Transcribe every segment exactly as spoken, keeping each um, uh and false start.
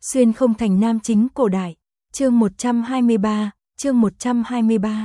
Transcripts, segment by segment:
Xuyên không thành nam chính cổ đại. Chương một trăm hai mươi ba, chương một trăm hai mươi ba.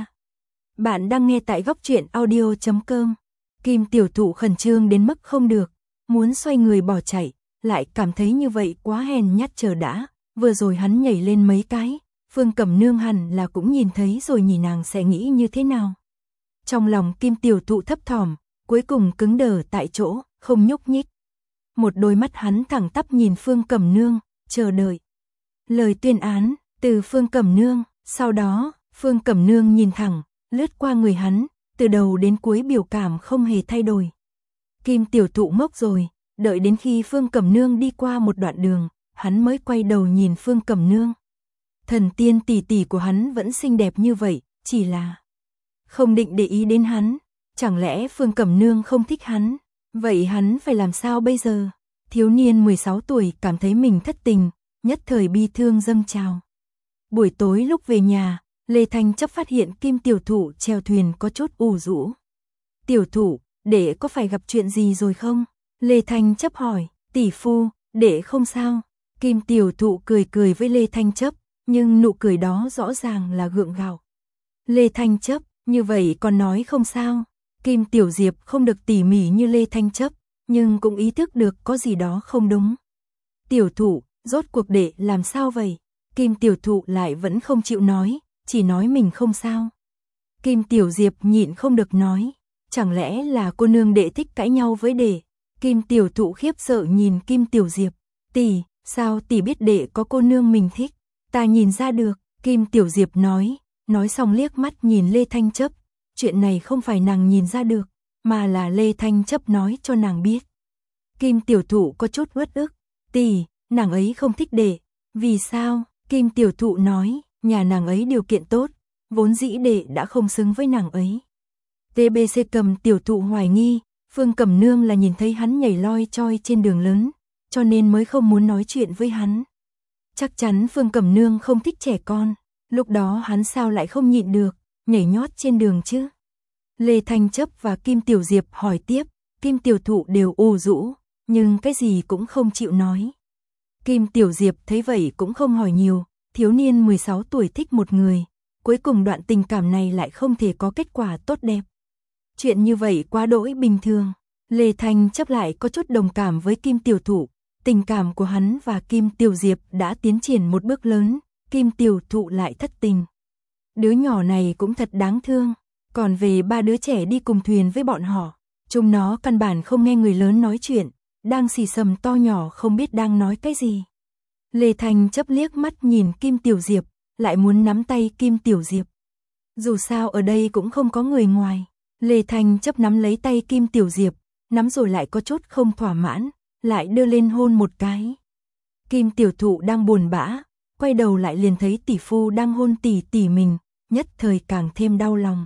Bạn đang nghe tại góc truyện audio chấm com. Kim tiểu thụ khẩn trương đến mức không được, muốn xoay người bỏ chạy, lại cảm thấy như vậy quá hèn nhát. Chờ đã, vừa rồi hắn nhảy lên mấy cái, Phương Cẩm Nương hẳn là cũng nhìn thấy rồi, nhỉ, nàng sẽ nghĩ như thế nào? Trong lòng Kim tiểu thụ thấp thỏm, cuối cùng cứng đờ tại chỗ, không nhúc nhích. Một đôi mắt hắn thẳng tắp nhìn Phương Cẩm Nương, chờ đợi lời tuyên án từ Phương Cẩm Nương. Sau đó, Phương Cẩm Nương nhìn thẳng, lướt qua người hắn, từ đầu đến cuối biểu cảm không hề thay đổi. Kim tiểu thụ ngốc rồi, đợi đến khi Phương Cẩm Nương đi qua một đoạn đường, hắn mới quay đầu nhìn Phương Cẩm Nương. Thần tiên tỷ tỷ của hắn vẫn xinh đẹp như vậy, chỉ là không định để ý đến hắn. Chẳng lẽ Phương Cẩm Nương không thích hắn? Vậy hắn phải làm sao bây giờ? Thiếu niên mười sáu tuổi cảm thấy mình thất tình, nhất thời bi thương dâng trào. Buổi tối lúc về nhà, Lê Thanh Chấp phát hiện Kim tiểu thụ chèo thuyền có chút ủ rũ. Tiểu thụ, đệ có phải gặp chuyện gì rồi không? Lê Thanh Chấp hỏi. Tỷ phu, đệ không sao. Kim tiểu thụ cười cười với Lê Thanh Chấp, nhưng nụ cười đó rõ ràng là gượng gạo. Lê Thanh Chấp, như vậy còn nói không sao. Kim Tiểu Diệp không được tỉ mỉ như Lê Thanh Chấp, nhưng cũng ý thức được có gì đó không đúng. Tiểu thụ, rốt cuộc đệ làm sao vậy? Kim tiểu thụ lại vẫn không chịu nói, chỉ nói mình không sao. Kim Tiểu Diệp nhịn không được nói, chẳng lẽ là cô nương đệ thích cãi nhau với đệ? Kim tiểu thụ khiếp sợ nhìn Kim Tiểu Diệp, tỷ, sao tỷ biết đệ có cô nương mình thích? Ta nhìn ra được. Kim Tiểu Diệp nói, nói xong liếc mắt nhìn Lê Thanh Chấp. Chuyện này không phải nàng nhìn ra được, mà là Lê Thanh Chấp nói cho nàng biết. Kim tiểu thụ có chút uất ức, tỷ, nàng ấy không thích đệ. Vì sao? Kim tiểu thụ nói, nhà nàng ấy điều kiện tốt, vốn dĩ đệ đã không xứng với nàng ấy. tê bê xê Cầm tiểu thụ hoài nghi, Phương Cẩm Nương là nhìn thấy hắn nhảy loi choi trên đường lớn, cho nên mới không muốn nói chuyện với hắn. Chắc chắn Phương Cẩm Nương không thích trẻ con, lúc đó hắn sao lại không nhịn được, nhảy nhót trên đường chứ? Lê Thanh Chấp và Kim Tiểu Diệp hỏi tiếp, Kim tiểu thụ đều ù rũ, nhưng cái gì cũng không chịu nói. Kim Tiểu Diệp thấy vậy cũng không hỏi nhiều, thiếu niên mười sáu tuổi thích một người, cuối cùng đoạn tình cảm này lại không thể có kết quả tốt đẹp. Chuyện như vậy quá đỗi bình thường. Lê Thanh Chấp lại có chút đồng cảm với Kim tiểu thụ, tình cảm của hắn và Kim Tiểu Diệp đã tiến triển một bước lớn, Kim tiểu thụ lại thất tình. Đứa nhỏ này cũng thật đáng thương, còn về ba đứa trẻ đi cùng thuyền với bọn họ, chúng nó căn bản không nghe người lớn nói chuyện, đang xì xầm to nhỏ không biết đang nói cái gì. Lê Thanh Chấp liếc mắt nhìn Kim Tiểu Diệp, lại muốn nắm tay Kim Tiểu Diệp. Dù sao ở đây cũng không có người ngoài. Lê Thanh Chấp nắm lấy tay Kim Tiểu Diệp, nắm rồi lại có chút không thỏa mãn, lại đưa lên hôn một cái. Kim tiểu thụ đang buồn bã, quay đầu lại liền thấy tỷ phu đang hôn tỷ tỷ mình, nhất thời càng thêm đau lòng.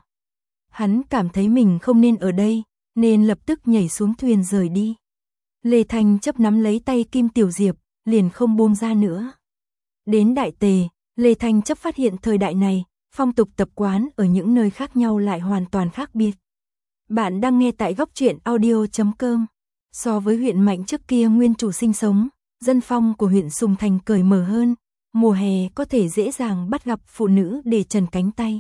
Hắn cảm thấy mình không nên ở đây, nên lập tức nhảy xuống thuyền rời đi. Lê Thanh Chấp nắm lấy tay Kim Tiểu Diệp, liền không buông ra nữa. Đến Đại Tề, Lê Thanh Chấp phát hiện thời đại này, phong tục tập quán ở những nơi khác nhau lại hoàn toàn khác biệt. Bạn đang nghe tại góc truyện audio chấm com. So với huyện Mạnh trước kia nguyên chủ sinh sống, dân phong của huyện Sùng Thành cởi mở hơn, mùa hè có thể dễ dàng bắt gặp phụ nữ để trần cánh tay.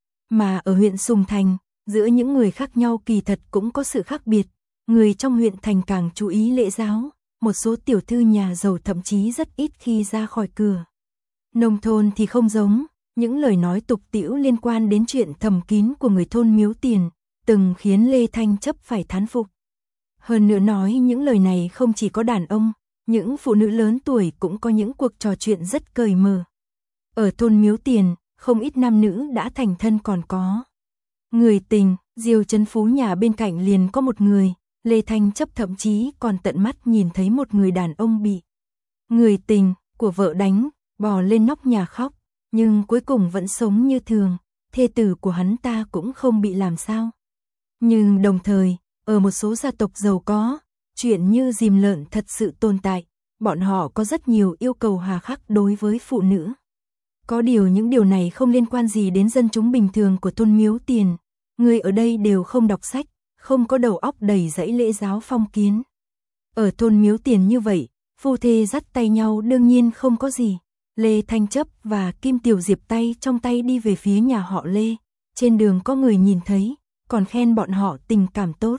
Mà ở huyện Sùng Thành, giữa những người khác nhau kỳ thật cũng có sự khác biệt, người trong huyện thành càng chú ý lễ giáo, một số tiểu thư nhà giàu thậm chí rất ít khi ra khỏi cửa. Nông thôn thì không giống, những lời nói tục tĩu liên quan đến chuyện thầm kín của người thôn Miếu Tiền, từng khiến Lê Thanh Chấp phải thán phục. Hơn nữa nói những lời này không chỉ có đàn ông, những phụ nữ lớn tuổi cũng có những cuộc trò chuyện rất cởi mở. Ở thôn Miếu Tiền, không ít nam nữ đã thành thân còn có người tình, Diêu Trấn Phú nhà bên cạnh liền có một người, Lê Thanh Chấp thậm chí còn tận mắt nhìn thấy một người đàn ông bị người tình của vợ đánh, bò lên nóc nhà khóc, nhưng cuối cùng vẫn sống như thường, thê tử của hắn ta cũng không bị làm sao. Nhưng đồng thời, ở một số gia tộc giàu có, chuyện như dìm lợn thật sự tồn tại, bọn họ có rất nhiều yêu cầu hà khắc đối với phụ nữ. Có điều những điều này không liên quan gì đến dân chúng bình thường của thôn Miếu Tiền, người ở đây đều không đọc sách, không có đầu óc đầy dẫy lễ giáo phong kiến. Ở thôn Miếu Tiền như vậy, Phu thê dắt tay nhau đương nhiên không có gì. Lê Thanh Chấp và Kim Tiểu Diệp tay trong tay đi về phía nhà họ Lê. Trên đường có người nhìn thấy, còn khen bọn họ tình cảm tốt.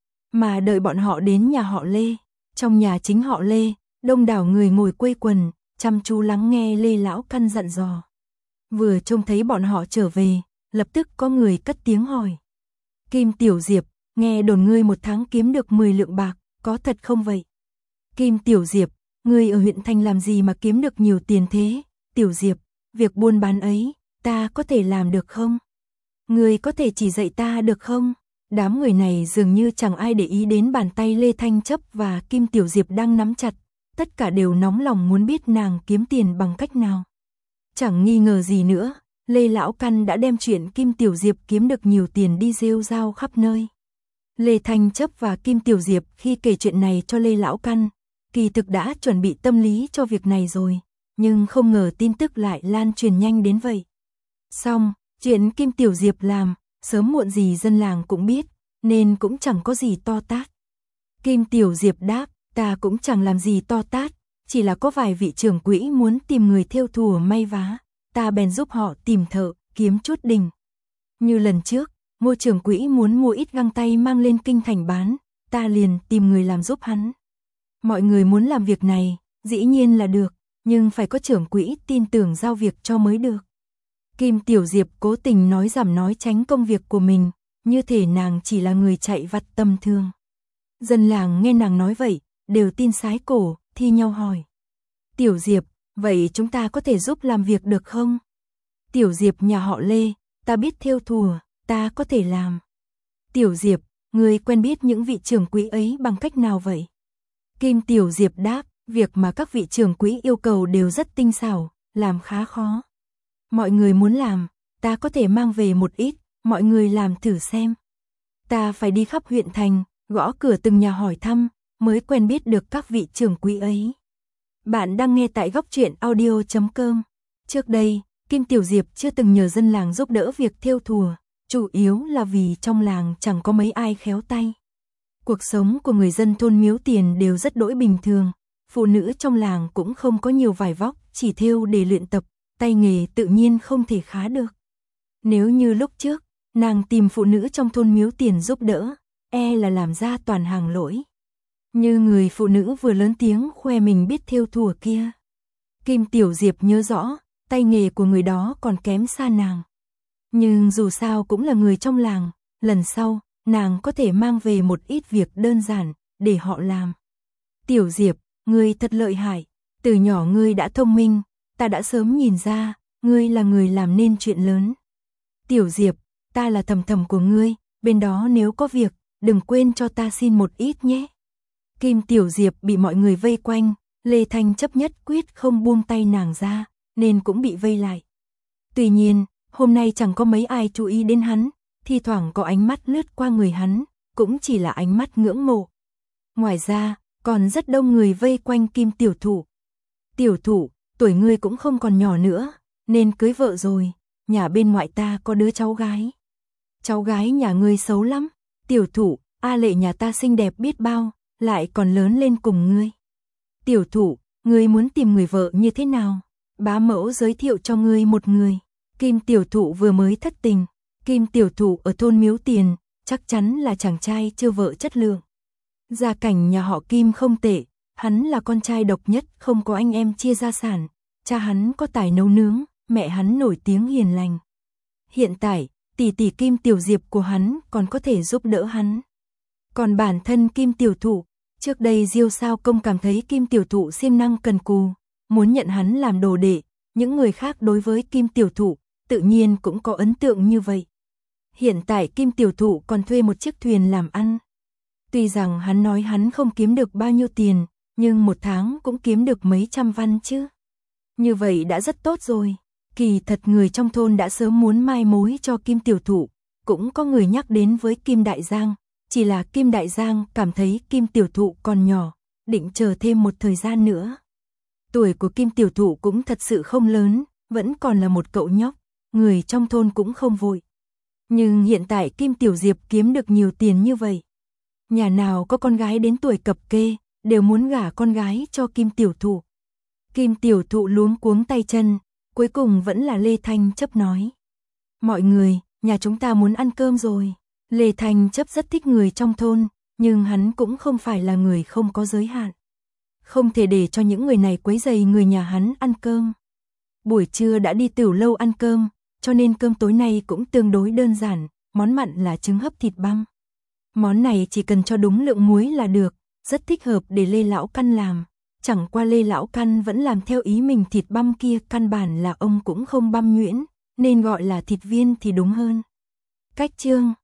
Mà đợi bọn họ đến nhà họ Lê, trong nhà chính họ Lê, đông đảo người ngồi quây quần, chăm chú lắng nghe Lê Lão Căn dặn dò. Vừa trông thấy bọn họ trở về, lập tức có người cất tiếng hỏi. Kim Tiểu Diệp, nghe đồn ngươi một tháng kiếm được mười lượng bạc, có thật không vậy? Kim Tiểu Diệp, ngươi ở huyện thành làm gì mà kiếm được nhiều tiền thế? Tiểu Diệp, việc buôn bán ấy, ta có thể làm được không? Ngươi có thể chỉ dạy ta được không? Đám người này dường như chẳng ai để ý đến bàn tay Lê Thanh Chấp và Kim Tiểu Diệp đang nắm chặt, tất cả đều nóng lòng muốn biết nàng kiếm tiền bằng cách nào. Chẳng nghi ngờ gì nữa, Lê Lão Căn đã đem chuyện Kim Tiểu Diệp kiếm được nhiều tiền đi rêu rao khắp nơi. Lê Thanh Chấp và Kim Tiểu Diệp khi kể chuyện này cho Lê Lão Căn, kỳ thực đã chuẩn bị tâm lý cho việc này rồi, nhưng không ngờ tin tức lại lan truyền nhanh đến vậy. Xong, chuyện Kim Tiểu Diệp làm, sớm muộn gì dân làng cũng biết, nên cũng chẳng có gì to tát. Kim Tiểu Diệp đáp, ta cũng chẳng làm gì to tát, chỉ là có vài vị trưởng quỹ muốn tìm người thêu thùa may vá, ta bèn giúp họ tìm thợ, kiếm chút đình. Như lần trước, Ngô trưởng quỹ muốn mua ít găng tay mang lên kinh thành bán, ta liền tìm người làm giúp hắn. Mọi người muốn làm việc này, dĩ nhiên là được, nhưng phải có trưởng quỹ tin tưởng giao việc cho mới được. Kim Tiểu Diệp cố tình nói giảm nói tránh công việc của mình, như thể nàng chỉ là người chạy vặt tầm thường. Dân làng nghe nàng nói vậy, đều tin sái cổ, thi nhau hỏi. Tiểu Diệp, vậy chúng ta có thể giúp làm việc được không? Tiểu Diệp nhà họ Lê, ta biết thêu thùa, ta có thể làm. Tiểu Diệp, ngươi quen biết những vị trưởng quỹ ấy bằng cách nào vậy? Kim Tiểu Diệp đáp, việc mà các vị trưởng quỹ yêu cầu đều rất tinh xảo, làm khá khó. Mọi người muốn làm, ta có thể mang về một ít, mọi người làm thử xem. Ta phải đi khắp huyện thành, gõ cửa từng nhà hỏi thăm, mới quen biết được các vị trưởng quỹ ấy. Bạn đang nghe tại góc truyện audio chấm com. Trước đây, Kim Tiểu Diệp chưa từng nhờ dân làng giúp đỡ việc thêu thùa, chủ yếu là vì trong làng chẳng có mấy ai khéo tay. Cuộc sống của người dân thôn Miếu Tiền đều rất đỗi bình thường, phụ nữ trong làng cũng không có nhiều vải vóc, chỉ thêu để luyện tập, tay nghề tự nhiên không thể khá được. Nếu như lúc trước, nàng tìm phụ nữ trong thôn Miếu Tiền giúp đỡ, e là làm ra toàn hàng lỗi. Như người phụ nữ vừa lớn tiếng khoe mình biết thêu thùa kia. Kim Tiểu Diệp nhớ rõ, tay nghề của người đó còn kém xa nàng. Nhưng dù sao cũng là người trong làng, lần sau, nàng có thể mang về một ít việc đơn giản, để họ làm. Tiểu Diệp, ngươi thật lợi hại, từ nhỏ ngươi đã thông minh, ta đã sớm nhìn ra, ngươi là người làm nên chuyện lớn. Tiểu Diệp, ta là thầm thầm của ngươi, bên đó nếu có việc, đừng quên cho ta xin một ít nhé. Kim Tiểu Diệp bị mọi người vây quanh, Lê Thanh Chấp nhất quyết không buông tay nàng ra, nên cũng bị vây lại. Tuy nhiên, hôm nay chẳng có mấy ai chú ý đến hắn, thi thoảng có ánh mắt lướt qua người hắn, cũng chỉ là ánh mắt ngưỡng mộ. Ngoài ra, còn rất đông người vây quanh Kim Tiểu Thụ. Tiểu Thụ, tuổi ngươi cũng không còn nhỏ nữa, nên cưới vợ rồi, nhà bên ngoại ta có đứa cháu gái. Cháu gái nhà ngươi xấu lắm, Tiểu Thụ, A Lệ nhà ta xinh đẹp biết bao, lại còn lớn lên cùng ngươi. Tiểu Thụ, ngươi muốn tìm người vợ như thế nào? Bá mẫu giới thiệu cho ngươi một người. Kim Tiểu Thụ vừa mới thất tình, Kim Tiểu Thụ ở thôn Miếu Tiền, chắc chắn là chàng trai chưa vợ chất lượng. Gia cảnh nhà họ Kim không tệ, hắn là con trai độc nhất, không có anh em chia gia sản, cha hắn có tài nấu nướng, mẹ hắn nổi tiếng hiền lành. Hiện tại, tỷ tỷ Kim Tiểu Diệp của hắn còn có thể giúp đỡ hắn. Còn bản thân Kim Tiểu Thụ, trước đây Diêu Sao Công cảm thấy Kim Tiểu Thụ siêng năng cần cù, muốn nhận hắn làm đồ đệ, những người khác đối với Kim Tiểu Thụ tự nhiên cũng có ấn tượng như vậy. Hiện tại Kim Tiểu Thụ còn thuê một chiếc thuyền làm ăn. Tuy rằng hắn nói hắn không kiếm được bao nhiêu tiền, nhưng một tháng cũng kiếm được mấy trăm văn chứ. Như vậy đã rất tốt rồi. Kỳ thật người trong thôn đã sớm muốn mai mối cho Kim Tiểu Thụ, cũng có người nhắc đến với Kim Đại Giang, chỉ là Kim Đại Giang cảm thấy Kim Tiểu Thụ còn nhỏ, định chờ thêm một thời gian nữa. Tuổi của Kim Tiểu Thụ cũng thật sự không lớn, vẫn còn là một cậu nhóc, người trong thôn cũng không vội. Nhưng hiện tại Kim Tiểu Diệp kiếm được nhiều tiền như vậy. Nhà nào có con gái đến tuổi cập kê, đều muốn gả con gái cho Kim tiểu thụ. Kim tiểu thụ luống cuống tay chân, cuối cùng vẫn là Lê Thanh Chấp nói. Mọi người, nhà chúng ta muốn ăn cơm rồi. Lê Thanh Chấp rất thích người trong thôn, nhưng hắn cũng không phải là người không có giới hạn. Không thể để cho những người này quấy rầy người nhà hắn ăn cơm. Buổi trưa đã đi tiểu lâu ăn cơm, cho nên cơm tối nay cũng tương đối đơn giản, món mặn là trứng hấp thịt băm. Món này chỉ cần cho đúng lượng muối là được, rất thích hợp để Lê Lão Căn làm. Chẳng qua Lê Lão Căn vẫn làm theo ý mình, thịt băm kia căn bản là ông cũng không băm nhuyễn, nên gọi là thịt viên thì đúng hơn. Cách chương